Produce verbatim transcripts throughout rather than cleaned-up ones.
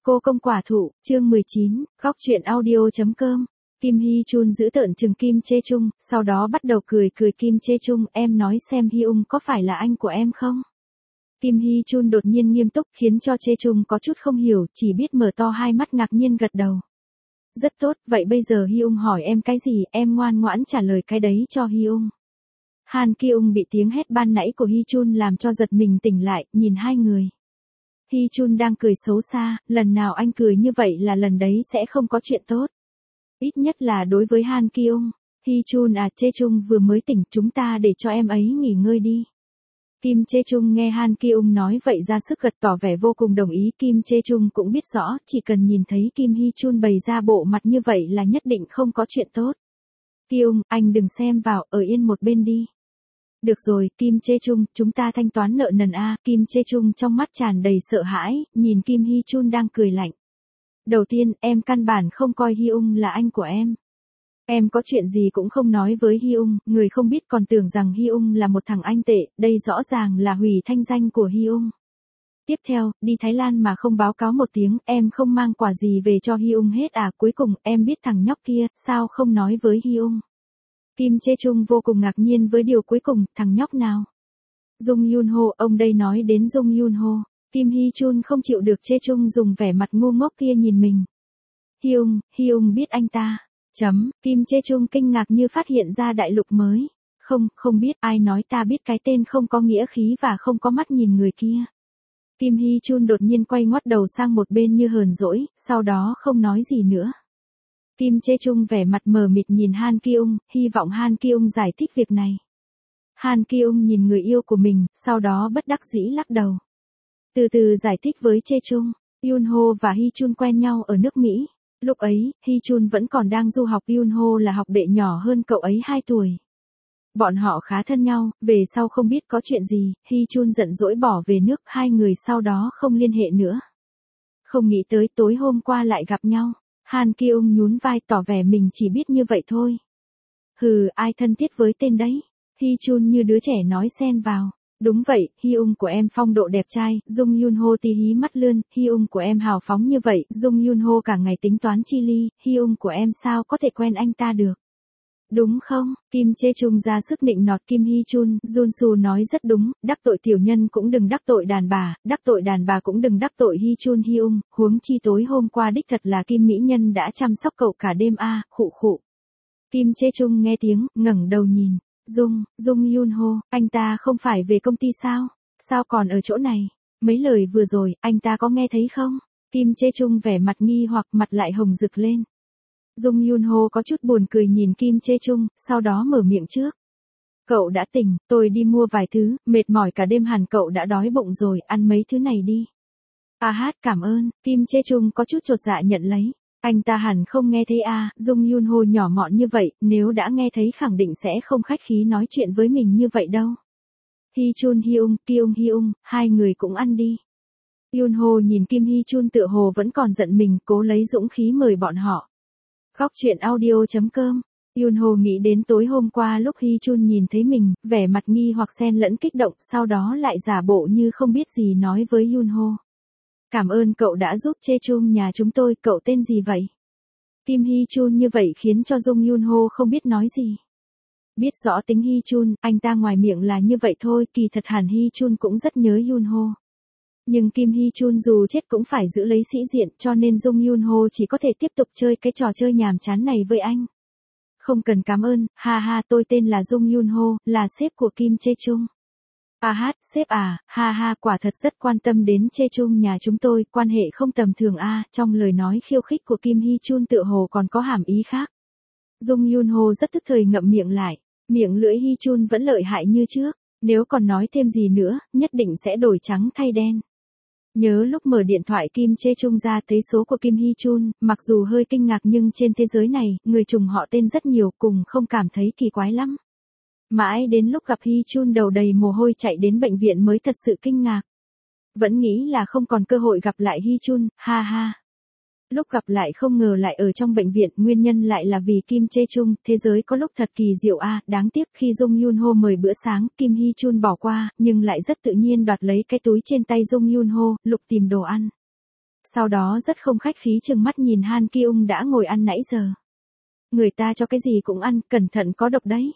Cô công quả thụ, chương mười chín, góc truyện audio.com. Kim Hee Chun giữ tợn chừng Kim Chae Chung, sau đó bắt đầu cười cười Kim Chae Chung, em nói xem Hyung có phải là anh của em không? Kim Hee Chun đột nhiên nghiêm túc khiến cho Chae Chung có chút không hiểu, chỉ biết mở to hai mắt ngạc nhiên gật đầu. Rất tốt, vậy bây giờ Hyung hỏi em cái gì, em ngoan ngoãn trả lời cái đấy cho Hyung. Han Kyung bị tiếng hét ban nãy của Hee Chun làm cho giật mình tỉnh lại, nhìn hai người. Hee Chun đang cười xấu xa, lần nào anh cười như vậy là lần đấy sẽ không có chuyện tốt. Ít nhất là đối với Han Kyung. Hee Chun à, Chae Chung vừa mới tỉnh, chúng ta để cho em ấy nghỉ ngơi đi. Kim Chae Chung nghe Han Kyung nói vậy ra sức gật tỏ vẻ vô cùng đồng ý. Kim Chae Chung cũng biết rõ, chỉ cần nhìn thấy Kim Hee Chun bày ra bộ mặt như vậy là nhất định không có chuyện tốt. Kyung, anh đừng xem vào, ở yên một bên đi. Được rồi, Kim Chae Chung, chúng ta thanh toán nợ nần a. Kim Chae Chung trong mắt tràn đầy sợ hãi, nhìn Kim Hee Chun đang cười lạnh. Đầu tiên, em căn bản không coi Hyung là anh của em. Em có chuyện gì cũng không nói với Hyung, người không biết còn tưởng rằng Hyung là một thằng anh tệ, đây rõ ràng là hủy thanh danh của Hyung. Tiếp theo, đi Thái Lan mà không báo cáo một tiếng, em không mang quà gì về cho Hyung hết à, cuối cùng, em biết thằng nhóc kia, sao không nói với Hyung. Kim Chae Chung vô cùng ngạc nhiên với điều cuối cùng, thằng nhóc nào? Jung Yun Ho, ông đây nói đến Jung Yun Ho. Kim Hee Chun không chịu được Chae Chung dùng vẻ mặt ngu ngốc kia nhìn mình. Hyung, Hyung biết anh ta. Chấm, Kim Chae Chung kinh ngạc như phát hiện ra đại lục mới. Không, không biết, ai nói ta biết cái tên không có nghĩa khí và không có mắt nhìn người kia. Kim Hee Chun đột nhiên quay ngoắt đầu sang một bên như hờn dỗi, sau đó không nói gì nữa. Kim Chae Chung vẻ mặt mờ mịt nhìn Han Kyung, hy vọng Han Kyung giải thích việc này. Han Kyung nhìn người yêu của mình, sau đó bất đắc dĩ lắc đầu. Từ từ giải thích với Chae Chung, Yun Ho và Hee Chun quen nhau ở nước Mỹ. Lúc ấy, Hee Chun vẫn còn đang du học, Yun Ho là học đệ nhỏ hơn cậu ấy hai tuổi. Bọn họ khá thân nhau, về sau không biết có chuyện gì, Hee Chun giận dỗi bỏ về nước, hai người sau đó không liên hệ nữa. Không nghĩ tới tối hôm qua lại gặp nhau. Han Kyung nhún vai tỏ vẻ mình chỉ biết như vậy thôi. Hừ, ai thân thiết với tên đấy? Hee Chun như đứa trẻ nói xen vào. Đúng vậy, Hyung của em phong độ đẹp trai, Jung Yun Ho tí hí mắt lươn, Hyung của em hào phóng như vậy, Jung Yun Ho cả ngày tính toán chi ly, Hyung của em sao có thể quen anh ta được? Đúng không? Kim Chae Chung ra sức nịnh nọt Kim Hee Chun, Jun Su nói rất đúng, đắc tội tiểu nhân cũng đừng đắc tội đàn bà, đắc tội đàn bà cũng đừng đắc tội Hee Chun Hyung, huống chi tối hôm qua đích thật là Kim mỹ nhân đã chăm sóc cậu cả đêm a, à, khụ khụ. Kim Chae Chung nghe tiếng, ngẩng đầu nhìn, Jung, Jung Yun Ho, anh ta không phải về công ty sao? Sao còn ở chỗ này? Mấy lời vừa rồi, anh ta có nghe thấy không? Kim Chae Chung vẻ mặt nghi hoặc mặt lại hồng rực lên. Jung Yun Ho có chút buồn cười nhìn Kim Chae Chung, sau đó mở miệng trước. Cậu đã tỉnh, tôi đi mua vài thứ, mệt mỏi cả đêm hẳn cậu đã đói bụng rồi, ăn mấy thứ này đi. À hát, cảm ơn, Kim Chae Chung có chút chột dạ nhận lấy. Anh ta hẳn không nghe thấy à, Jung Yun Ho nhỏ mọn như vậy, nếu đã nghe thấy khẳng định sẽ không khách khí nói chuyện với mình như vậy đâu. Hee Chun Hyung, Kyung Hyung, hai người cũng ăn đi. Yun Ho nhìn Kim Hee Chun tựa hồ vẫn còn giận mình, cố lấy dũng khí mời bọn họ. Góc truyện audio.com. Yun Ho nghĩ đến tối hôm qua lúc Hee Chun nhìn thấy mình, vẻ mặt nghi hoặc xen lẫn kích động, sau đó lại giả bộ như không biết gì nói với Yun Ho. Cảm ơn cậu đã giúp Chae Chung nhà chúng tôi, cậu tên gì vậy? Kim Hee Chun như vậy khiến cho Jung Yun Ho không biết nói gì. Biết rõ tính Hee Chun, anh ta ngoài miệng là như vậy thôi, kỳ thật hẳn Hee Chun cũng rất nhớ Yun Ho. Nhưng Kim Hee Chun dù chết cũng phải giữ lấy sĩ diện, cho nên Jung Yun Ho chỉ có thể tiếp tục chơi cái trò chơi nhàm chán này với anh. Không cần cảm ơn, ha ha, tôi tên là Jung Yun Ho, là sếp của Kim Chae Chung. À hát, sếp à, ha ha, quả thật rất quan tâm đến Chae Chung nhà chúng tôi, quan hệ không tầm thường a. À, trong lời nói khiêu khích của Kim Hee Chun tựa hồ còn có hàm ý khác. Jung Yun Ho rất tức thời ngậm miệng lại, miệng lưỡi Hee Chun vẫn lợi hại như trước, nếu còn nói thêm gì nữa, nhất định sẽ đổi trắng thay đen. Nhớ lúc mở điện thoại Kim Chae Chung ra thấy số của Kim Hee Chun, mặc dù hơi kinh ngạc nhưng trên thế giới này, người trùng họ tên rất nhiều, cùng không cảm thấy kỳ quái lắm. Mãi đến lúc gặp Hee Chun đầu đầy mồ hôi chạy đến bệnh viện mới thật sự kinh ngạc. Vẫn nghĩ là không còn cơ hội gặp lại Hee Chun, ha ha. Lúc gặp lại không ngờ lại ở trong bệnh viện, nguyên nhân lại là vì Kim Chae Chung, thế giới có lúc thật kỳ diệu a, à, đáng tiếc khi Jung Yun Ho mời bữa sáng, Kim Hee Chun bỏ qua, nhưng lại rất tự nhiên đoạt lấy cái túi trên tay Jung Yun Ho, lục tìm đồ ăn. Sau đó rất không khách khí trừng mắt nhìn Han Ki-ung đã ngồi ăn nãy giờ. Người ta cho cái gì cũng ăn, cẩn thận có độc đấy.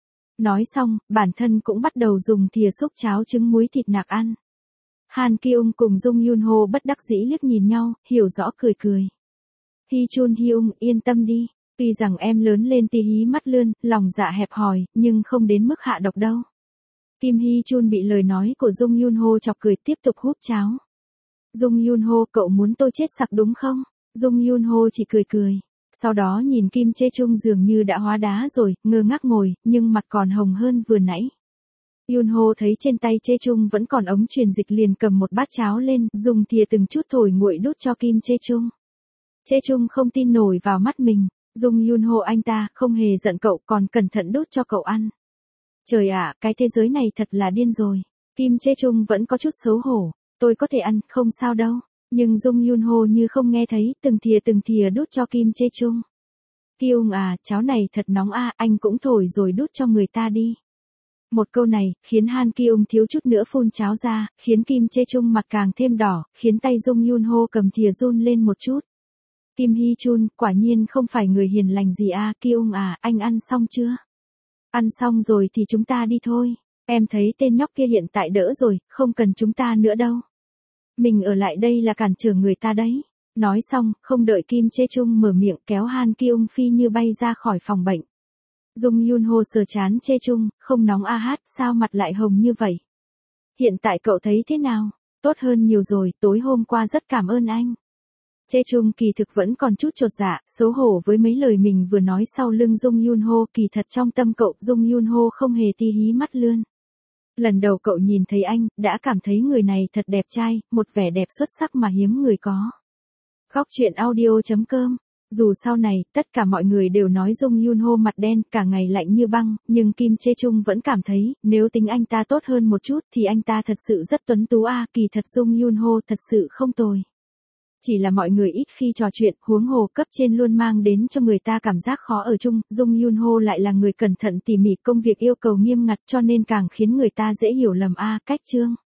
Nói xong, bản thân cũng bắt đầu dùng thìa xúc cháo trứng muối thịt nạc ăn. Han Ki-ung cùng Jung Yun Ho bất đắc dĩ liếc nhìn nhau, hiểu rõ cười cười. Hi Chun Hyung, yên tâm đi, tuy rằng em lớn lên tí hí mắt lươn, lòng dạ hẹp hòi, nhưng không đến mức hạ độc đâu. Kim Hi Chun bị lời nói của Jung Yun Ho chọc cười tiếp tục húp cháo. Jung Yun Ho, cậu muốn tôi chết sặc đúng không? Jung Yun Ho chỉ cười cười. Sau đó nhìn Kim Chê Chung dường như đã hóa đá rồi, ngơ ngác ngồi, nhưng mặt còn hồng hơn vừa nãy. Yun Ho thấy trên tay Chê Chung vẫn còn ống truyền dịch liền cầm một bát cháo lên, dùng thìa từng chút thổi nguội đút cho Kim Chê Chung. Chê Chung không tin nổi vào mắt mình, Jung Yun Ho anh ta không hề giận cậu còn cẩn thận đút cho cậu ăn. Trời ạ, cái thế giới này thật là điên rồi. Kim Chê Chung vẫn có chút xấu hổ, tôi có thể ăn, không sao đâu. Nhưng Jung Yun Ho như không nghe thấy, từng thìa từng thìa đút cho Kim Chê Chung. Ki-ung à, cháo này thật nóng à, anh cũng thổi rồi đút cho người ta đi. Một câu này, khiến Han Ki-ung thiếu chút nữa phun cháo ra, khiến Kim Chê Chung mặt càng thêm đỏ, khiến tay Jung Yun Ho cầm thìa run lên một chút. Kim Hi Chun, quả nhiên không phải người hiền lành gì à, Ki-ung à, anh ăn xong chưa? Ăn xong rồi thì chúng ta đi thôi. Em thấy tên nhóc kia hiện tại đỡ rồi, không cần chúng ta nữa đâu. Mình ở lại đây là cản trở người ta đấy. Nói xong, không đợi Kim Chê Chung mở miệng kéo Han Ki-ung phi như bay ra khỏi phòng bệnh. Jung Yun Ho sờ chán Chê Chung, không nóng a hát, sao mặt lại hồng như vậy? Hiện tại cậu thấy thế nào? Tốt hơn nhiều rồi, tối hôm qua rất cảm ơn anh. Chê Chung kỳ thực vẫn còn chút chột dạ, xấu hổ với mấy lời mình vừa nói sau lưng Jung Yun Ho, kỳ thật trong tâm cậu Jung Yun Ho không hề tí hí mắt lươn. Lần đầu cậu nhìn thấy anh, đã cảm thấy người này thật đẹp trai, một vẻ đẹp xuất sắc mà hiếm người có. Khóc chuyện audio chấm com. Dù sau này, tất cả mọi người đều nói Jung Yun Ho mặt đen, cả ngày lạnh như băng, nhưng Kim Chê Chung vẫn cảm thấy, nếu tính anh ta tốt hơn một chút thì anh ta thật sự rất tuấn tú a, kỳ thật Jung Yun Ho thật sự không tồi. Chỉ là mọi người ít khi trò chuyện, huống hồ cấp trên luôn mang đến cho người ta cảm giác khó ở chung, Jung Yun Ho lại là người cẩn thận tỉ mỉ, công việc yêu cầu nghiêm ngặt cho nên càng khiến người ta dễ hiểu lầm a, cách chương.